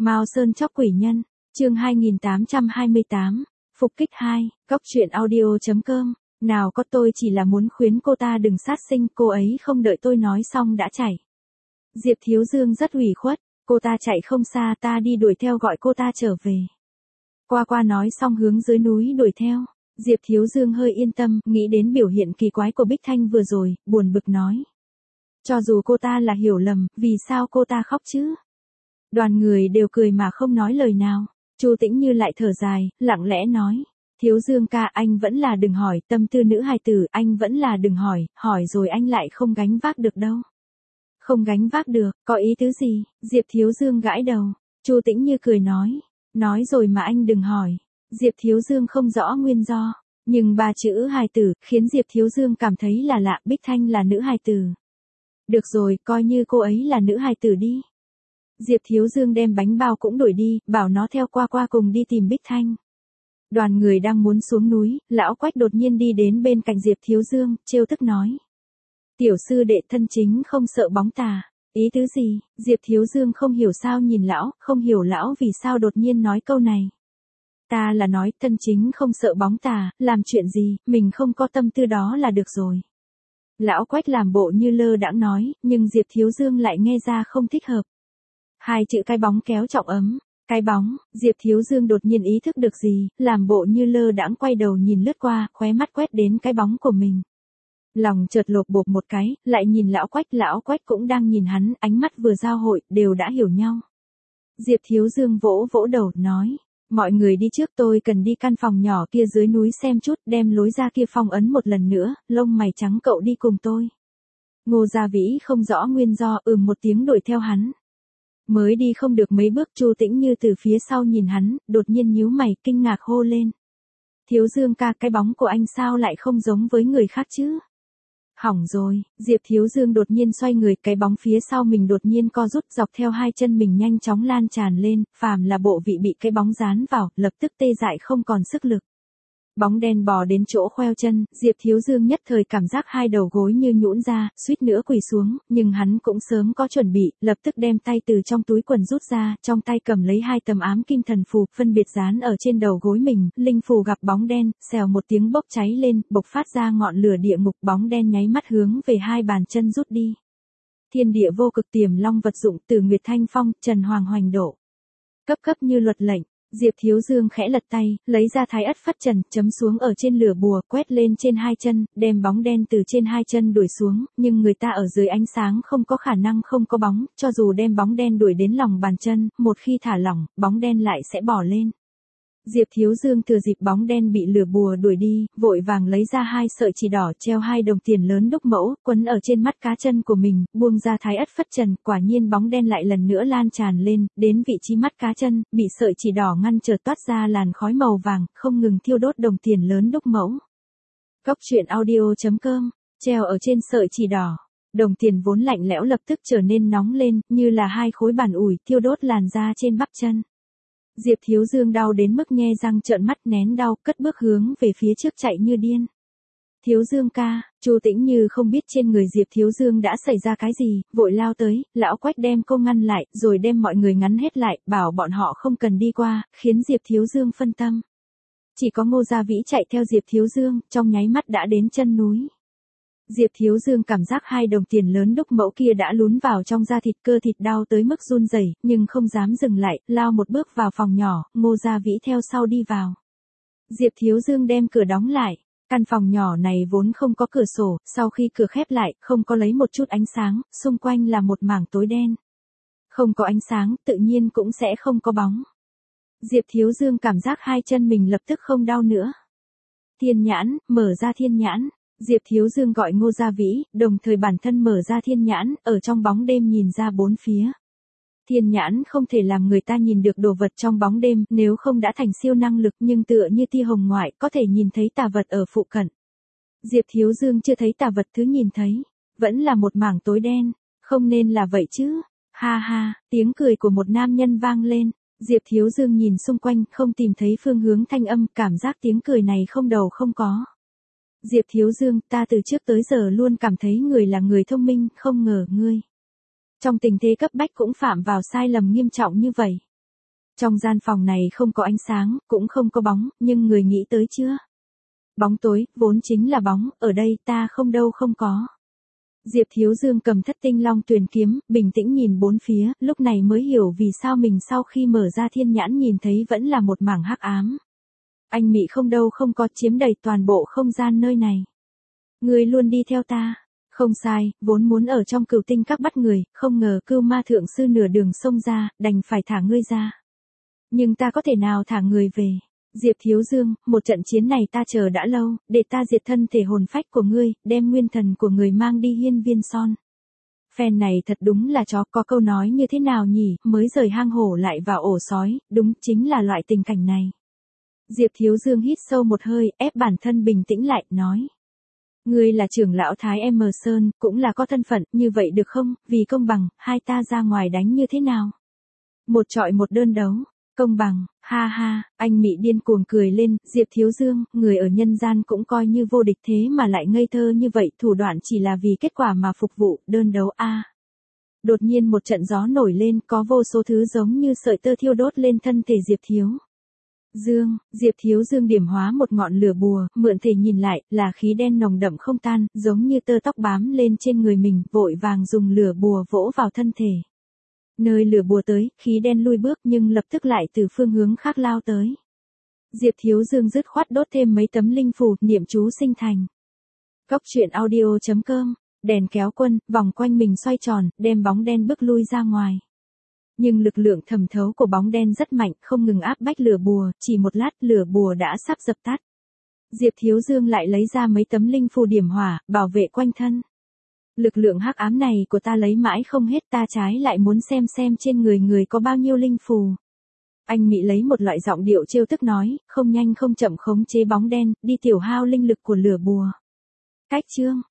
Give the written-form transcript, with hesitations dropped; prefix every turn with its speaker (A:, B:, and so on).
A: Mao Sơn chóc quỷ nhân, chương 2828, phục kích 2, cóc truyện audio.com, nào có tôi chỉ là muốn khuyến cô ta đừng sát sinh, cô ấy không đợi tôi nói xong đã chạy. Diệp Thiếu Dương rất ủy khuất, cô ta chạy không xa ta đi đuổi theo gọi cô ta trở về. Qua nói xong hướng dưới núi đuổi theo, Diệp Thiếu Dương hơi yên tâm, nghĩ đến biểu hiện kỳ quái của Bích Thanh vừa rồi, buồn bực nói. Cho dù cô ta là hiểu lầm, vì sao cô ta khóc chứ? Đoàn người đều cười mà không nói lời nào. Chu Tĩnh Như lại thở dài, lặng lẽ nói. Thiếu Dương ca, anh vẫn là đừng hỏi, tâm tư nữ hài tử, anh vẫn là đừng hỏi, hỏi rồi anh lại không gánh vác được đâu. Không gánh vác được, có ý tứ gì? Diệp Thiếu Dương gãi đầu. Chu Tĩnh Như cười nói rồi mà anh đừng hỏi. Diệp Thiếu Dương không rõ nguyên do, nhưng ba chữ hài tử khiến Diệp Thiếu Dương cảm thấy là lạ. Bích Thanh là nữ hài tử. Được rồi, coi như cô ấy là nữ hài tử đi. Diệp Thiếu Dương đem bánh bao cũng đổi đi, bảo nó theo qua cùng đi tìm Bích Thanh. Đoàn người đang muốn xuống núi, lão Quách đột nhiên đi đến bên cạnh Diệp Thiếu Dương, trêu tức nói. Tiểu sư đệ thân chính không sợ bóng tà, ý tứ gì? Diệp Thiếu Dương không hiểu sao nhìn lão, không hiểu lão vì sao đột nhiên nói câu này. Ta là nói thân chính không sợ bóng tà, làm chuyện gì, mình không có tâm tư đó là được rồi. Lão Quách làm bộ như lơ đãng nói, nhưng Diệp Thiếu Dương lại nghe ra không thích hợp. Hai chữ cái bóng kéo trọng ấm. Cái bóng, Diệp Thiếu Dương đột nhiên ý thức được gì, làm bộ như lơ đãng quay đầu nhìn lướt qua, khóe mắt quét đến cái bóng của mình. Lòng chợt lột bột một cái, lại nhìn lão Quách cũng đang nhìn hắn, ánh mắt vừa giao hội, đều đã hiểu nhau. Diệp Thiếu Dương vỗ vỗ đầu, nói. Mọi người đi trước, tôi cần đi căn phòng nhỏ kia dưới núi xem chút, đem lối ra kia phong ấn một lần nữa, lông mày trắng cậu đi cùng tôi. Ngô Gia Vĩ không rõ nguyên do, một tiếng đuổi theo hắn. Mới đi không được mấy bước, Chu Tĩnh Như từ phía sau nhìn hắn, đột nhiên nhíu mày, kinh ngạc hô lên. Thiếu Dương ca, cái bóng của anh sao lại không giống với người khác chứ? Hỏng rồi, Diệp Thiếu Dương đột nhiên xoay người, cái bóng phía sau mình đột nhiên co rút, dọc theo hai chân mình nhanh chóng lan tràn lên, phàm là bộ vị bị cái bóng dán vào, lập tức tê dại không còn sức lực. Bóng đen bò đến chỗ khoeo chân, Diệp Thiếu Dương nhất thời cảm giác hai đầu gối như nhũn ra, suýt nữa quỳ xuống, nhưng hắn cũng sớm có chuẩn bị, lập tức đem tay từ trong túi quần rút ra, trong tay cầm lấy hai tấm ám kim thần phù, phân biệt dán ở trên đầu gối mình, linh phù gặp bóng đen, xèo một tiếng bốc cháy lên, bộc phát ra ngọn lửa địa ngục, bóng đen nháy mắt hướng về hai bàn chân rút đi. Thiên địa vô cực tiềm long vật dụng, Từ Nguyệt Thanh Phong, Trần Hoàng Hoành độ. Cấp như luật lệnh. Diệp Thiếu Dương khẽ lật tay, lấy ra Thái Ất Phất Trần, chấm xuống ở trên lửa bùa, quét lên trên hai chân, đem bóng đen từ trên hai chân đuổi xuống, nhưng người ta ở dưới ánh sáng không có khả năng không có bóng, cho dù đem bóng đen đuổi đến lòng bàn chân, một khi thả lỏng, bóng đen lại sẽ bỏ lên. Diệp Thiếu Dương thừa dịp bóng đen bị lửa bùa đuổi đi, vội vàng lấy ra hai sợi chỉ đỏ treo hai đồng tiền lớn đúc mẫu, quấn ở trên mắt cá chân của mình, buông ra Thái Ất Phất Trần, quả nhiên bóng đen lại lần nữa lan tràn lên, đến vị trí mắt cá chân, bị sợi chỉ đỏ ngăn trở, toát ra làn khói màu vàng, không ngừng thiêu đốt đồng tiền lớn đúc mẫu. Cóc truyện audio.com, treo ở trên sợi chỉ đỏ. Đồng tiền vốn lạnh lẽo lập tức trở nên nóng lên, như là hai khối bản ủi, thiêu đốt làn da trên bắp chân. Diệp Thiếu Dương đau đến mức nhe răng trợn mắt, nén đau, cất bước hướng về phía trước chạy như điên. Thiếu Dương ca, Chu Tĩnh Như không biết trên người Diệp Thiếu Dương đã xảy ra cái gì, vội lao tới, lão Quách đem cô ngăn lại, rồi đem mọi người ngắn hết lại, bảo bọn họ không cần đi qua, khiến Diệp Thiếu Dương phân tâm. Chỉ có Ngô Gia Vĩ chạy theo Diệp Thiếu Dương, trong nháy mắt đã đến chân núi. Diệp Thiếu Dương cảm giác hai đồng tiền lớn đúc mẫu kia đã lún vào trong da thịt, cơ thịt đau tới mức run rẩy, nhưng không dám dừng lại, lao một bước vào phòng nhỏ, Ngô Gia Vĩ theo sau đi vào. Diệp Thiếu Dương đem cửa đóng lại, căn phòng nhỏ này vốn không có cửa sổ, sau khi cửa khép lại, không có lấy một chút ánh sáng, xung quanh là một mảng tối đen. Không có ánh sáng, tự nhiên cũng sẽ không có bóng. Diệp Thiếu Dương cảm giác hai chân mình lập tức không đau nữa. Thiên nhãn, mở ra thiên nhãn. Diệp Thiếu Dương gọi Ngô Gia Vĩ, đồng thời bản thân mở ra thiên nhãn, ở trong bóng đêm nhìn ra bốn phía. Thiên nhãn không thể làm người ta nhìn được đồ vật trong bóng đêm, nếu không đã thành siêu năng lực, nhưng tựa như tia hồng ngoại, có thể nhìn thấy tà vật ở phụ cận. Diệp Thiếu Dương chưa thấy tà vật, thứ nhìn thấy, vẫn là một mảng tối đen, không nên là vậy chứ. Ha ha, tiếng cười của một nam nhân vang lên. Diệp Thiếu Dương nhìn xung quanh, không tìm thấy phương hướng thanh âm, cảm giác tiếng cười này không đầu không có. Diệp Thiếu Dương, ta từ trước tới giờ luôn cảm thấy người là người thông minh, không ngờ ngươi trong tình thế cấp bách cũng phạm vào sai lầm nghiêm trọng như vậy. Trong gian phòng này không có ánh sáng, cũng không có bóng, nhưng người nghĩ tới chưa? Bóng tối, vốn chính là bóng, ở đây ta không đâu không có. Diệp Thiếu Dương cầm Thất Tinh Long Tuyền kiếm, bình tĩnh nhìn bốn phía, lúc này mới hiểu vì sao mình sau khi mở ra thiên nhãn nhìn thấy vẫn là một mảng hắc ám. Anh Mị không đâu không có, chiếm đầy toàn bộ không gian nơi này. Ngươi luôn đi theo ta. Không sai, vốn muốn ở trong Cửu Tinh Các bắt người, không ngờ Cưu Ma thượng sư nửa đường xông ra, đành phải thả ngươi ra. Nhưng ta có thể nào thả người về? Diệp Thiếu Dương, một trận chiến này ta chờ đã lâu, để ta diệt thân thể hồn phách của ngươi, đem nguyên thần của người mang đi Hiên Viên Son. Phen này thật đúng là chó, có câu nói như thế nào nhỉ, mới rời hang hổ lại vào ổ sói, đúng chính là loại tình cảnh này. Diệp Thiếu Dương hít sâu một hơi, ép bản thân bình tĩnh lại, nói. Ngươi là trưởng lão Thái M Sơn, cũng là có thân phận, như vậy được không, vì công bằng, hai ta ra ngoài đánh như thế nào? Một trọi một đơn đấu. Công bằng, ha ha, anh Mị điên cuồng cười lên, Diệp Thiếu Dương, người ở nhân gian cũng coi như vô địch thế mà lại ngây thơ như vậy, thủ đoạn chỉ là vì kết quả mà phục vụ, đơn đấu a. Đột nhiên một trận gió nổi lên, có vô số thứ giống như sợi tơ thiêu đốt lên thân thể Diệp Thiếu Diệp Thiếu Dương điểm hóa một ngọn lửa bùa, mượn thể nhìn lại, là khí đen nồng đậm không tan, giống như tơ tóc bám lên trên người mình, vội vàng dùng lửa bùa vỗ vào thân thể. Nơi lửa bùa tới, khí đen lui bước nhưng lập tức lại từ phương hướng khác lao tới. Diệp Thiếu Dương dứt khoát đốt thêm mấy tấm linh phù, niệm chú sinh thành. Cốc truyện audio.com, đèn kéo quân, vòng quanh mình xoay tròn, đem bóng đen bước lui ra ngoài. Nhưng lực lượng thẩm thấu của bóng đen rất mạnh, không ngừng áp bách lửa bùa, chỉ một lát lửa bùa đã sắp dập tắt. Diệp Thiếu Dương lại lấy ra mấy tấm linh phù điểm hỏa, bảo vệ quanh thân. Lực lượng hắc ám này của ta lấy mãi không hết, ta trái lại muốn xem trên người người có bao nhiêu linh phù. Anh Mị lấy một loại giọng điệu trêu tức nói, không nhanh không chậm khống chế bóng đen, đi tiểu hao linh lực của lửa bùa. Cách chương